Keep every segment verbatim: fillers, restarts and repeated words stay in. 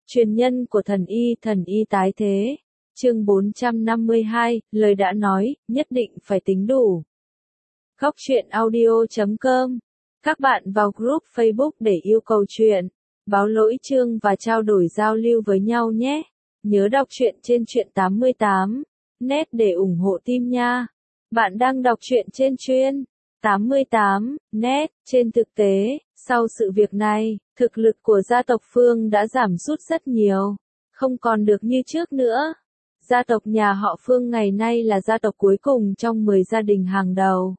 Truyền nhân của thần y, thần y tái thế. Chương bốn trăm năm mươi hai, lời đã nói, nhất định phải tính đủ. Góc truyện audio chấm com. Các bạn vào group Facebook để yêu cầu truyện, báo lỗi chương và trao đổi giao lưu với nhau nhé. Nhớ đọc truyện trên truyện tám mươi tám net để ủng hộ team nha. Bạn đang đọc truyện trên chuyên tám mươi tám net. Trên thực tế, sau sự việc này, thực lực của gia tộc Phương đã giảm sút rất nhiều, không còn được như trước nữa. Gia tộc nhà họ Phương ngày nay là gia tộc cuối cùng trong mười gia đình hàng đầu.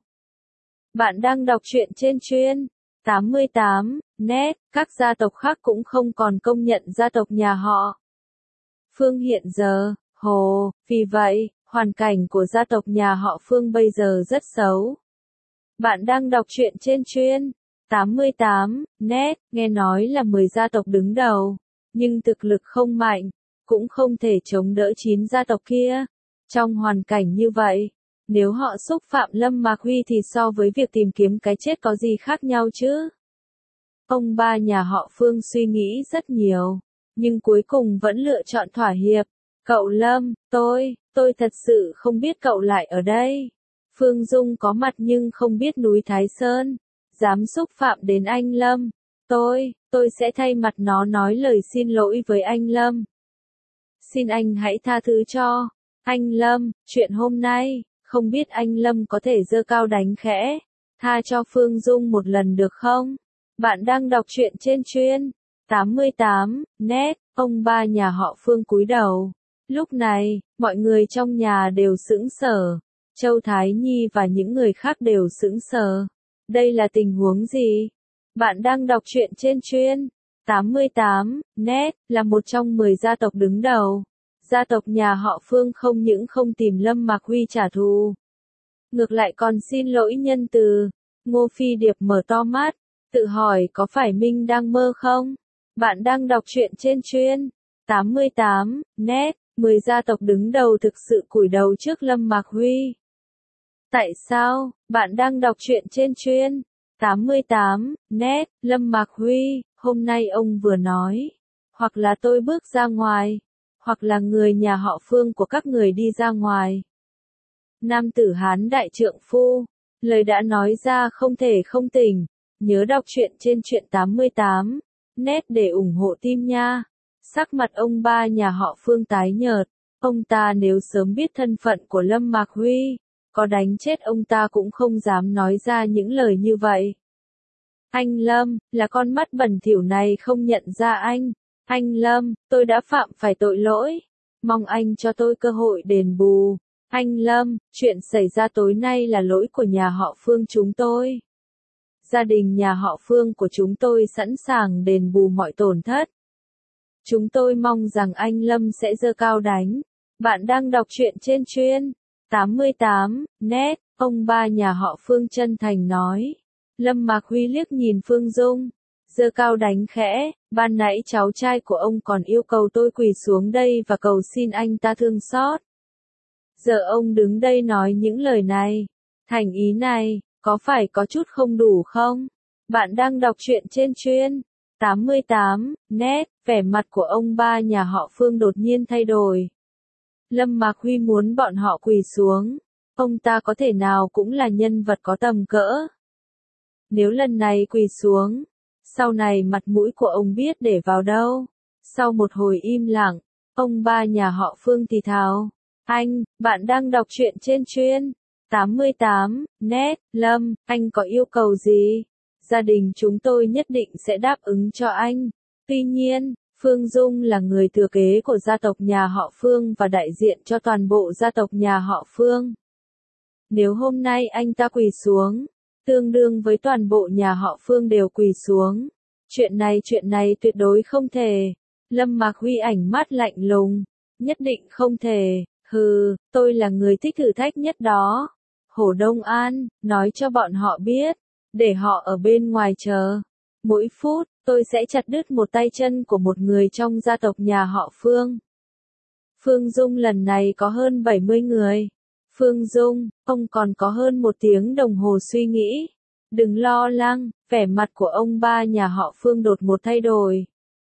Bạn đang đọc truyện trên chuyên tám mươi tám net. Các gia tộc khác cũng không còn công nhận gia tộc nhà họ Phương hiện giờ. Hồ, vì vậy, hoàn cảnh của gia tộc nhà họ Phương bây giờ rất xấu. Bạn đang đọc truyện trên chuyên tám mươi tám net. Nghe nói là mười gia tộc đứng đầu, nhưng thực lực không mạnh, cũng không thể chống đỡ chín gia tộc kia. Trong hoàn cảnh như vậy, nếu họ xúc phạm Lâm Mạc Huy thì so với việc tìm kiếm cái chết có gì khác nhau chứ? Ông ba nhà họ Phương suy nghĩ rất nhiều, nhưng cuối cùng vẫn lựa chọn thỏa hiệp. Cậu Lâm, tôi, tôi thật sự không biết cậu lại ở đây. Phương Dung có mặt nhưng không biết núi Thái Sơn, dám xúc phạm đến anh Lâm. Tôi, tôi sẽ thay mặt nó nói lời xin lỗi với anh Lâm. Xin anh hãy tha thứ cho anh Lâm, chuyện hôm nay, không biết anh Lâm có thể giơ cao đánh khẽ, tha cho Phương Dung một lần được không? Bạn đang đọc truyện trên chuyên tám mươi tám net. Ông ba nhà họ Phương cúi đầu. Lúc này, mọi người trong nhà đều sững sờ. Châu Thái Nhi và những người khác đều sững sờ. Đây là tình huống gì? Bạn đang đọc truyện trên chuyên tám mươi tám net, là một trong mười gia tộc đứng đầu. Gia tộc nhà họ Phương không những không tìm Lâm Mạc Huy trả thù, ngược lại còn xin lỗi nhân từ. Ngô Phi Điệp mở to mắt, tự hỏi có phải Minh đang mơ không? Bạn đang đọc truyện trên chuyên tám mươi tám net. mười gia tộc đứng đầu thực sự cúi đầu trước Lâm Mạc Huy. Tại sao? Bạn đang đọc truyện trên chuyên tám mươi tám net. Lâm Mạc Huy, hôm nay ông vừa nói, hoặc là tôi bước ra ngoài, hoặc là người nhà họ Phương của các người đi ra ngoài. Nam tử Hán đại trượng phu, lời đã nói ra không thể không tỉnh. Nhớ đọc truyện trên truyện tám mươi tám net để ủng hộ team nha. Sắc mặt ông ba nhà họ Phương tái nhợt. Ông ta nếu sớm biết thân phận của Lâm Mạc Huy, có đánh chết ông ta cũng không dám nói ra những lời như vậy. Anh Lâm, là con mắt bẩn thỉu này không nhận ra anh. Anh Lâm, tôi đã phạm phải tội lỗi. Mong anh cho tôi cơ hội đền bù. Anh Lâm, chuyện xảy ra tối nay là lỗi của nhà họ Phương chúng tôi. Gia đình nhà họ Phương của chúng tôi sẵn sàng đền bù mọi tổn thất. Chúng tôi mong rằng anh Lâm sẽ giơ cao đánh. Bạn đang đọc truyện trên chuyên tám mươi tám net. Ông ba nhà họ Phương chân thành nói. Lâm Mạc Huy liếc nhìn Phương Dung, giơ cao đánh khẽ. Ban nãy cháu trai của ông còn yêu cầu tôi quỳ xuống đây và cầu xin anh ta thương xót. Giờ ông đứng đây nói những lời này, thành ý này, có phải có chút không đủ không? Bạn đang đọc truyện trên chuyên tám mươi tám net. Vẻ mặt của ông ba nhà họ Phương đột nhiên thay đổi. Lâm Mạc Huy muốn bọn họ quỳ xuống. Ông ta có thể nào cũng là nhân vật có tầm cỡ. Nếu lần này quỳ xuống, sau này mặt mũi của ông biết để vào đâu? Sau một hồi im lặng, ông ba nhà họ Phương thì thào. Anh, bạn đang đọc truyện trên chuyên tám mươi tám net. Lâm, anh có yêu cầu gì? Gia đình chúng tôi nhất định sẽ đáp ứng cho anh. Tuy nhiên, Phương Dung là người thừa kế của gia tộc nhà họ Phương và đại diện cho toàn bộ gia tộc nhà họ Phương. Nếu hôm nay anh ta quỳ xuống, tương đương với toàn bộ nhà họ Phương đều quỳ xuống. Chuyện này chuyện này tuyệt đối không thể. Lâm Mạc Huy ảnh mắt lạnh lùng. Nhất định không thể. Hừ, tôi là người thích thử thách nhất đó. Hổ Đông An, nói cho bọn họ biết, để họ ở bên ngoài chờ. Mỗi phút, tôi sẽ chặt đứt một tay chân của một người trong gia tộc nhà họ Phương. Phương Dung lần này có hơn bảy mươi người. Phương Dung, ông còn có hơn một tiếng đồng hồ suy nghĩ. Đừng lo lắng, vẻ mặt của ông ba nhà họ Phương đột một thay đổi.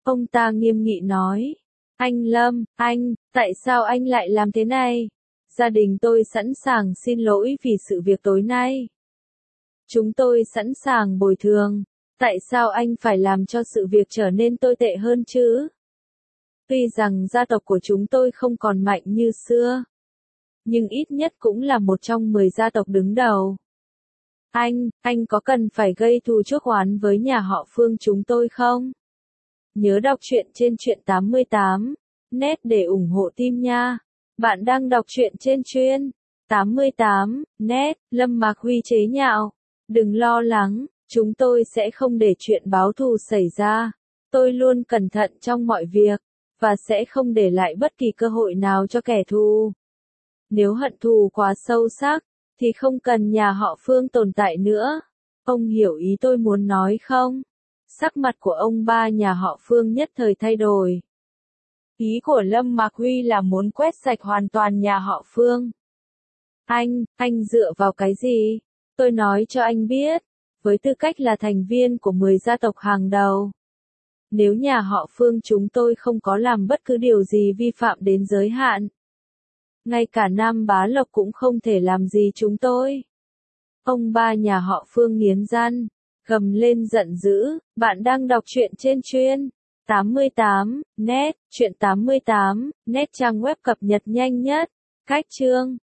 Ông ta nghiêm nghị nói. Anh Lâm, anh, tại sao anh lại làm thế này? Gia đình tôi sẵn sàng xin lỗi vì sự việc tối nay. Chúng tôi sẵn sàng bồi thường. Tại sao anh phải làm cho sự việc trở nên tồi tệ hơn chứ? Tuy rằng gia tộc của chúng tôi không còn mạnh như xưa, nhưng ít nhất cũng là một trong mười gia tộc đứng đầu. Anh, anh có cần phải gây thù chuốc oán với nhà họ Phương chúng tôi không? Nhớ đọc truyện trên truyện tám mươi tám net để ủng hộ team nha. Bạn đang đọc truyện trên truyện tám mươi tám net. Lâm Mạc Huy chế nhạo. Đừng lo lắng, chúng tôi sẽ không để chuyện báo thù xảy ra. Tôi luôn cẩn thận trong mọi việc, và sẽ không để lại bất kỳ cơ hội nào cho kẻ thù. Nếu hận thù quá sâu sắc, thì không cần nhà họ Phương tồn tại nữa. Ông hiểu ý tôi muốn nói không? Sắc mặt của ông ba nhà họ Phương nhất thời thay đổi. Ý của Lâm Mạc Huy là muốn quét sạch hoàn toàn nhà họ Phương. Anh, anh dựa vào cái gì? Tôi nói cho anh biết, với tư cách là thành viên của mười gia tộc hàng đầu. Nếu nhà họ Phương chúng tôi không có làm bất cứ điều gì vi phạm đến giới hạn, ngay cả Nam Bá Lộc cũng không thể làm gì chúng tôi. Ông ba nhà họ Phương nghiến răng, gầm lên giận dữ. Bạn đang đọc truyện trên truyện tám mươi tám net, truyện tám mươi tám net trang web cập nhật nhanh nhất. Cách chương